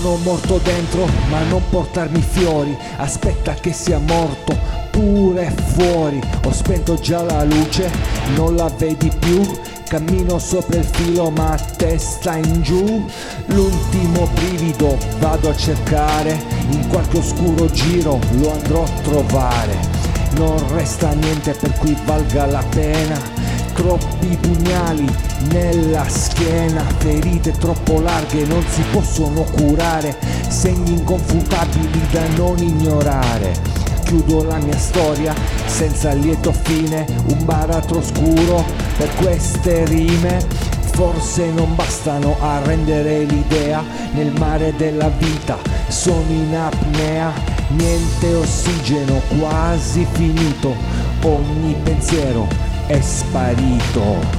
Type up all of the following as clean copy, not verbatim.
Sono morto dentro, ma non portarmi fiori. Aspetta che sia morto pure fuori. Ho spento già la luce, non la vedi più. Cammino sopra il filo ma testa in giù. L'ultimo brivido vado a cercare, in qualche oscuro giro lo andrò a trovare. Non resta niente per cui valga la pena. Troppi pugnali nella schiena, ferite troppo larghe non si possono curare, segni inconfutabili da non ignorare. Chiudo la mia storia senza lieto fine, un baratro scuro per queste rime. Forse non bastano a rendere l'idea, nel mare della vita sono in apnea. Niente ossigeno, quasi finito, ogni pensiero è sparito.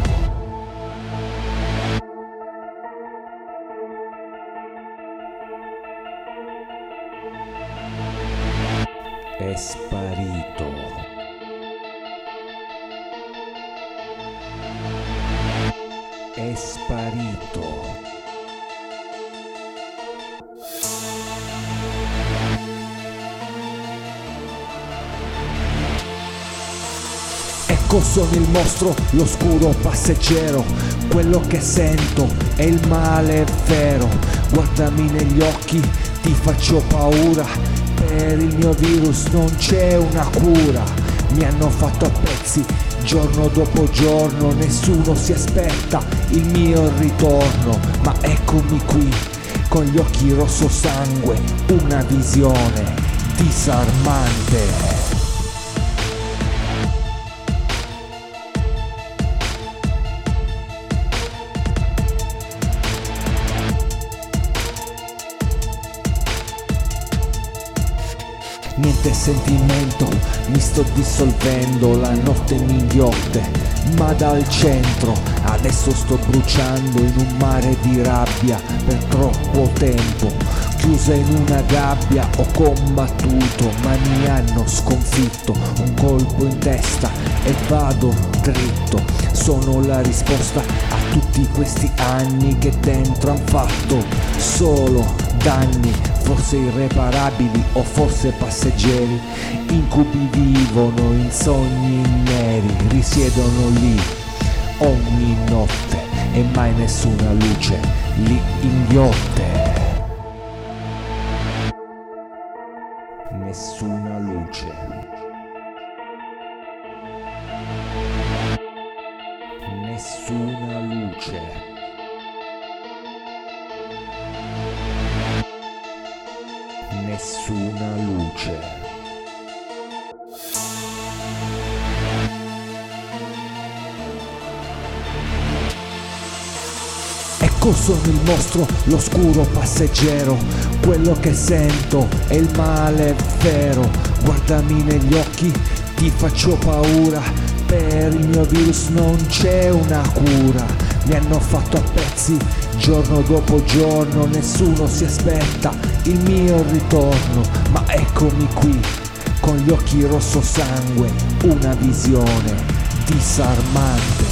È sparito. È sparito. Ecco sono il mostro, l'oscuro passeggero. Quello che sento è il male vero. Guardami negli occhi, ti faccio paura. Per il mio virus non c'è una cura. Mi hanno fatto a pezzi giorno dopo giorno. Nessuno si aspetta il mio ritorno. Ma eccomi qui, con gli occhi rosso sangue, una visione disarmante. Niente sentimento, mi sto dissolvendo, la notte mi inghiotte, ma dal centro adesso sto bruciando in un mare di rabbia per troppo tempo. Chiusa in una gabbia ho combattuto, ma mi hanno sconfitto, un colpo in testa e vado dritto. Sono la risposta a tutti questi anni che dentro han fatto solo danni, forse irreparabili o forse passeggeri. Incubi vivono in sogni neri, risiedono lì ogni notte e mai nessuna luce li inghiotte. Nessuna luce. Nessuna luce. Nessuna luce. Ecco sono il mostro, l'oscuro passeggero. Quello che sento è il male vero. Guardami negli occhi, ti faccio paura. Per il mio virus non c'è una cura. Mi hanno fatto a pezzi giorno dopo giorno. Nessuno si aspetta il mio ritorno. Ma eccomi qui, con gli occhi rosso sangue, una visione disarmante.